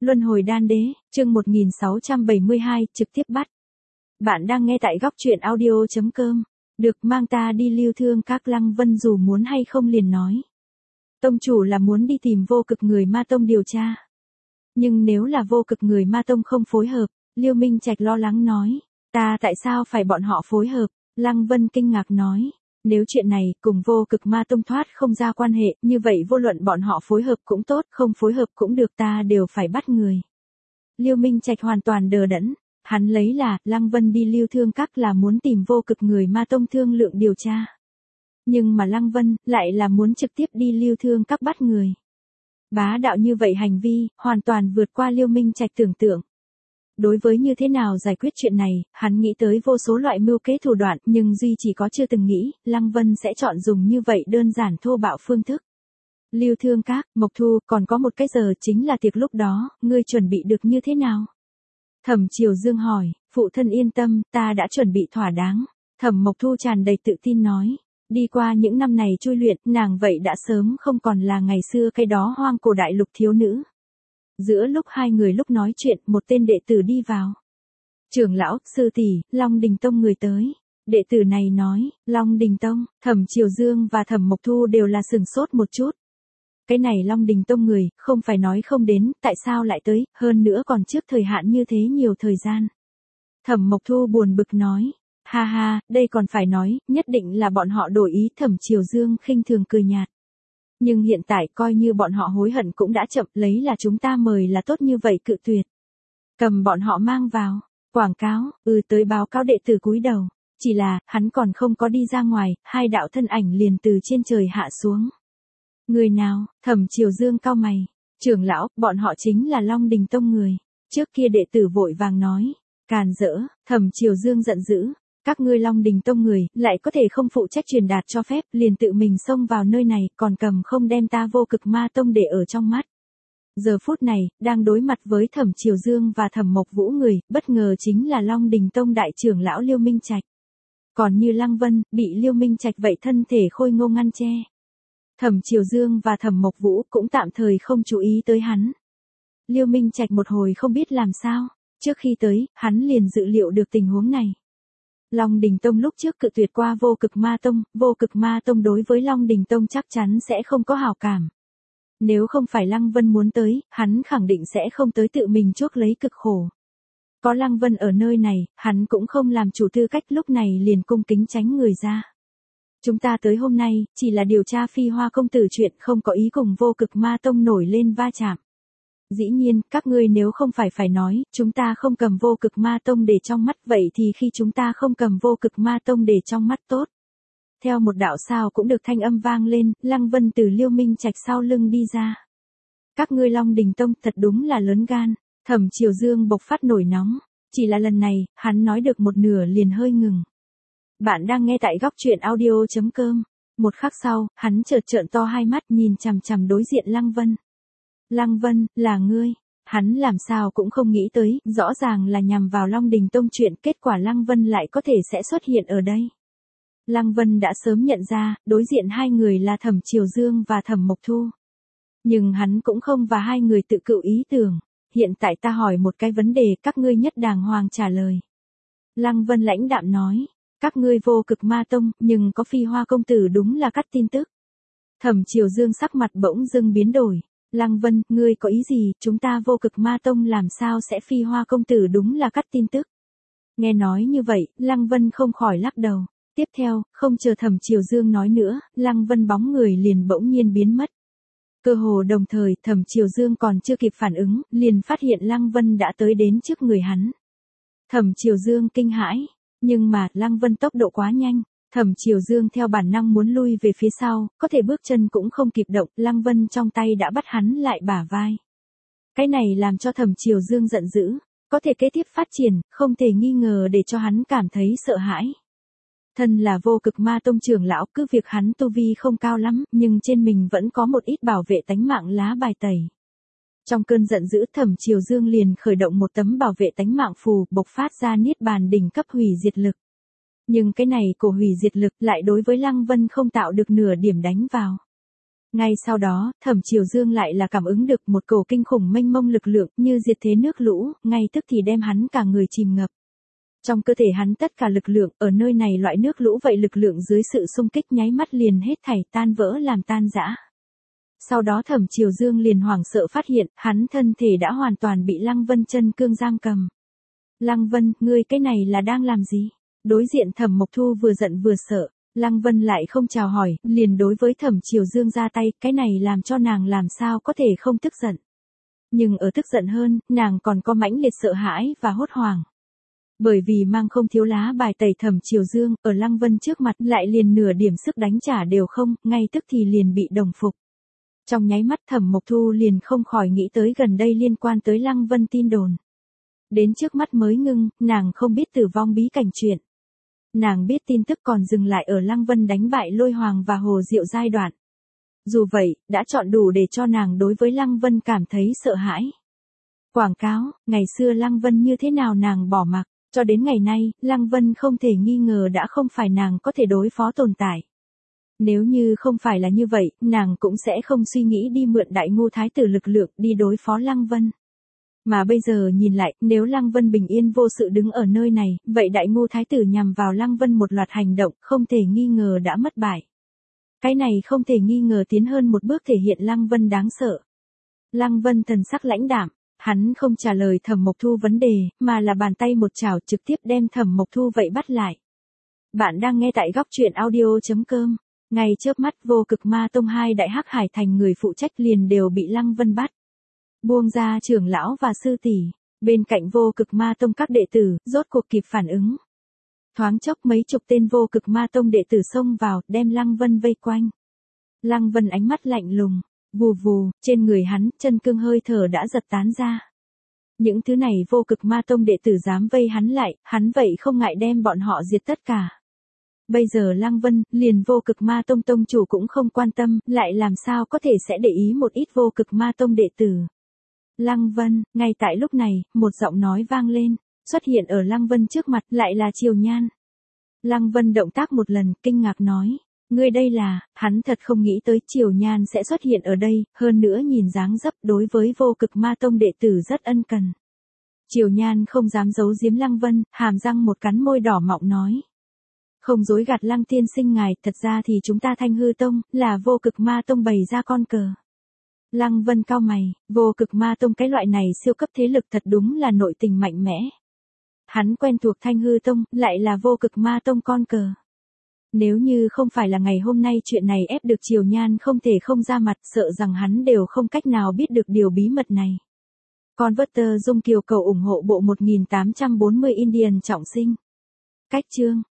Luân hồi đan đế, chương 1672, trực tiếp bắt. Bạn đang nghe tại góc truyện audio.com. Được, mang ta đi Lưu Thương Các. Lăng Vân dù muốn hay không liền nói. Tông chủ là muốn đi tìm Vô Cực người Ma Tông điều tra. Nhưng nếu là Vô Cực người Ma Tông không phối hợp, Liêu Minh Trạch lo lắng nói. Ta tại sao phải bọn họ phối hợp? Lăng Vân kinh ngạc nói. Nếu chuyện này cùng Vô Cực Ma Tông thoát không ra quan hệ, như vậy vô luận bọn họ phối hợp cũng tốt, không phối hợp cũng được, ta đều phải bắt người. Liêu Minh Trạch hoàn toàn đờ đẫn, hắn lấy là Lăng Vân đi Lưu Thương Các là muốn tìm Vô Cực người Ma Tông thương lượng điều tra. Nhưng mà Lăng Vân lại là muốn trực tiếp đi Lưu Thương Các bắt người. Bá đạo như vậy hành vi, hoàn toàn vượt qua Liêu Minh Trạch tưởng tượng. Đối với như thế nào giải quyết chuyện này, hắn nghĩ tới vô số loại mưu kế thủ đoạn, nhưng duy chỉ có chưa từng nghĩ, Lăng Vân sẽ chọn dùng như vậy đơn giản thô bạo phương thức. Lưu Thương Các, Mộc Thu, còn có một cái giờ chính là tiệc lúc đó, ngươi chuẩn bị được như thế nào? Thẩm Triều Dương hỏi, phụ thân yên tâm, ta đã chuẩn bị thỏa đáng. Thẩm Mộc Thu tràn đầy tự tin nói, đi qua những năm này chui luyện, nàng vậy đã sớm không còn là ngày xưa cái đó hoang cổ đại lục thiếu nữ. Giữa lúc hai người lúc nói chuyện, một tên đệ tử đi vào. Trưởng lão, sư tỷ, Long Đình Tông người tới. Đệ tử này nói, Long Đình Tông, Thẩm Triều Dương và Thẩm Mộc Thu đều là sừng sốt một chút. Cái này Long Đình Tông người, không phải nói không đến, tại sao lại tới, hơn nữa còn trước thời hạn như thế nhiều thời gian. Thẩm Mộc Thu buồn bực nói, ha ha, đây còn phải nói, nhất định là bọn họ đổi ý. Thẩm Triều Dương khinh thường cười nhạt. Nhưng hiện tại coi như bọn họ hối hận cũng đã chậm, lấy là chúng ta mời là tốt như vậy cự tuyệt. Cầm bọn họ mang vào, quảng cáo, tới báo cáo. Đệ tử cúi đầu, chỉ là, hắn còn không có đi ra ngoài, hai đạo thân ảnh liền từ trên trời hạ xuống. Người nào? Thẩm Triều Dương cau mày. Trưởng lão, bọn họ chính là Long Đình Tông người. Trước kia đệ tử vội vàng nói, càn rỡ. Thẩm Triều Dương giận dữ. Các ngươi Long Đình Tông người, lại có thể không phụ trách truyền đạt cho phép, liền tự mình xông vào nơi này, còn cầm không đem ta Vô Cực Ma Tông để ở trong mắt. Giờ phút này, đang đối mặt với Thẩm Triều Dương và Thẩm Mộc Vũ người, bất ngờ chính là Long Đình Tông đại trưởng lão Liêu Minh Trạch. Còn như Lăng Vân, bị Liêu Minh Trạch vậy thân thể khôi ngô ngăn che. Thẩm Triều Dương và Thẩm Mộc Vũ cũng tạm thời không chú ý tới hắn. Liêu Minh Trạch một hồi không biết làm sao, trước khi tới, hắn liền dự liệu được tình huống này. Long Đình Tông lúc trước cự tuyệt qua Vô Cực Ma Tông đối với Long Đình Tông chắc chắn sẽ không có hảo cảm. Nếu không phải Lăng Vân muốn tới, hắn khẳng định sẽ không tới tự mình chuốc lấy cực khổ. Có Lăng Vân ở nơi này, hắn cũng không làm chủ tư cách, lúc này liền cung kính tránh người ra. Chúng ta tới hôm nay, chỉ là điều tra Phi Hoa công tử chuyện, không có ý cùng Vô Cực Ma Tông nổi lên va chạm. Dĩ nhiên, các ngươi nếu không phải nói, chúng ta không cầm Vô Cực Ma Tông để trong mắt, vậy thì khi chúng ta không cầm Vô Cực Ma Tông để trong mắt tốt. Theo một đạo sao cũng được thanh âm vang lên, Lăng Vân từ Liêu Minh Trạch sau lưng đi ra. Các ngươi Long Đình Tông thật đúng là lớn gan. Thẩm Triều Dương bộc phát nổi nóng, chỉ là lần này, hắn nói được một nửa liền hơi ngừng. Bạn đang nghe tại góc truyện audio.com. Một khắc sau, hắn chợt trợn to hai mắt nhìn chằm chằm đối diện Lăng Vân. Lăng Vân, là ngươi. Hắn làm sao cũng không nghĩ tới, rõ ràng là nhằm vào Long Đình Tông chuyện, kết quả Lăng Vân lại có thể sẽ xuất hiện ở đây. Lăng Vân đã sớm nhận ra, đối diện hai người là Thẩm Triều Dương và Thẩm Mộc Thu. Nhưng hắn cũng không và hai người tự cựu ý tưởng. Hiện tại ta hỏi một cái vấn đề, các ngươi nhất đàng hoàng trả lời. Lăng Vân lãnh đạm nói. Các ngươi Vô Cực Ma Tông, nhưng có Phi Hoa công tử đúng là cắt tin tức. Thẩm Triều Dương sắc mặt bỗng dưng biến đổi. Lăng Vân, ngươi có ý gì, chúng ta Vô Cực Ma Tông làm sao sẽ Phi Hoa công tử đúng là cắt tin tức. Nghe nói như vậy, Lăng Vân không khỏi lắc đầu. Tiếp theo, không chờ Thẩm Triều Dương nói nữa, Lăng Vân bóng người liền bỗng nhiên biến mất. Cơ hồ đồng thời, Thẩm Triều Dương còn chưa kịp phản ứng, liền phát hiện Lăng Vân đã tới đến trước người hắn. Thẩm Triều Dương kinh hãi. Nhưng mà, Lăng Vân tốc độ quá nhanh, Thẩm Triều Dương theo bản năng muốn lui về phía sau, có thể bước chân cũng không kịp động, Lăng Vân trong tay đã bắt hắn lại bả vai. Cái này làm cho Thẩm Triều Dương giận dữ, có thể kế tiếp phát triển, không thể nghi ngờ để cho hắn cảm thấy sợ hãi. Thân là Vô Cực Ma Tông trưởng lão, cứ việc hắn tu vi không cao lắm, nhưng trên mình vẫn có một ít bảo vệ tánh mạng lá bài tẩy. Trong cơn giận dữ, Thẩm Triều Dương liền khởi động một tấm bảo vệ tánh mạng phù, bộc phát ra niết bàn đỉnh cấp hủy diệt lực. Nhưng cái này của hủy diệt lực lại đối với Lăng Vân không tạo được nửa điểm đánh vào. Ngay sau đó, Thẩm Triều Dương lại là cảm ứng được một cổ kinh khủng mênh mông lực lượng như diệt thế nước lũ, ngay tức thì đem hắn cả người chìm ngập. Trong cơ thể hắn tất cả lực lượng, ở nơi này loại nước lũ vậy lực lượng dưới sự xung kích nháy mắt liền hết thảy tan vỡ làm tan rã. Sau đó Thẩm Triều Dương liền hoảng sợ phát hiện, hắn thân thể đã hoàn toàn bị Lăng Vân chân cương giam cầm. Lăng Vân, ngươi cái này là đang làm gì? Đối diện Thẩm Mộc Thu vừa giận vừa sợ, Lăng Vân lại không chào hỏi, liền đối với Thẩm Triều Dương ra tay, cái này làm cho nàng làm sao có thể không tức giận. Nhưng ở tức giận hơn, nàng còn có mãnh liệt sợ hãi và hốt hoảng. Bởi vì mang không thiếu lá bài tẩy Thẩm Triều Dương, ở Lăng Vân trước mặt lại liền nửa điểm sức đánh trả đều không, ngay tức thì liền bị đồng phục. Trong nháy mắt Thẩm Mộc Thu liền không khỏi nghĩ tới gần đây liên quan tới Lăng Vân tin đồn. Đến trước mắt mới ngưng, nàng không biết tử vong bí cảnh chuyện. Nàng biết tin tức còn dừng lại ở Lăng Vân đánh bại Lôi Hoàng và Hồ Diệu giai đoạn. Dù vậy, đã chọn đủ để cho nàng đối với Lăng Vân cảm thấy sợ hãi. Quảng cáo, ngày xưa Lăng Vân như thế nào nàng bỏ mặc, cho đến ngày nay, Lăng Vân không thể nghi ngờ đã không phải nàng có thể đối phó tồn tại. Nếu như không phải là như vậy, nàng cũng sẽ không suy nghĩ đi mượn Đại Ngô Thái tử lực lượng đi đối phó Lăng Vân. Mà bây giờ nhìn lại, nếu Lăng Vân bình yên vô sự đứng ở nơi này, vậy Đại Ngô Thái tử nhằm vào Lăng Vân một loạt hành động, không thể nghi ngờ đã mất bại. Cái này không thể nghi ngờ tiến hơn một bước thể hiện Lăng Vân đáng sợ. Lăng Vân thần sắc lãnh đạm, hắn không trả lời Thẩm Mộc Thu vấn đề, mà là bàn tay một chảo trực tiếp đem Thẩm Mộc Thu vậy bắt lại. Bạn đang nghe tại góc truyện audio.com. Ngay chớp mắt Vô Cực Ma Tông hai đại hắc hải thành người phụ trách liền đều bị Lăng Vân bắt. Buông ra trưởng lão và sư tỷ, bên cạnh Vô Cực Ma Tông các đệ tử, rốt cuộc kịp phản ứng. Thoáng chốc mấy chục tên Vô Cực Ma Tông đệ tử xông vào, đem Lăng Vân vây quanh. Lăng Vân ánh mắt lạnh lùng, vù vù, trên người hắn, chân cương hơi thở đã giật tán ra. Những thứ này Vô Cực Ma Tông đệ tử dám vây hắn lại, hắn vậy không ngại đem bọn họ diệt tất cả. Bây giờ Lăng Vân, liền Vô Cực Ma Tông tông chủ cũng không quan tâm, lại làm sao có thể sẽ để ý một ít Vô Cực Ma Tông đệ tử. Lăng Vân, ngay tại lúc này, một giọng nói vang lên, xuất hiện ở Lăng Vân trước mặt, lại là Triều Nhan. Lăng Vân động tác một lần, kinh ngạc nói, ngươi đây là, hắn thật không nghĩ tới Triều Nhan sẽ xuất hiện ở đây, hơn nữa nhìn dáng dấp đối với Vô Cực Ma Tông đệ tử rất ân cần. Triều Nhan không dám giấu giếm Lăng Vân, hàm răng một cắn môi đỏ mọng nói. Không dối gạt Lăng tiên sinh ngài, thật ra thì chúng ta Thanh Hư Tông, là Vô Cực Ma Tông bày ra con cờ. Lăng Vân cau mày, Vô Cực Ma Tông cái loại này siêu cấp thế lực thật đúng là nội tình mạnh mẽ. Hắn quen thuộc Thanh Hư Tông, lại là Vô Cực Ma Tông con cờ. Nếu như không phải là ngày hôm nay chuyện này ép được Triều Nhan không thể không ra mặt, sợ rằng hắn đều không cách nào biết được điều bí mật này. Converter Dung Kiều cầu ủng hộ bộ 1840 Indian trọng sinh. Cách chương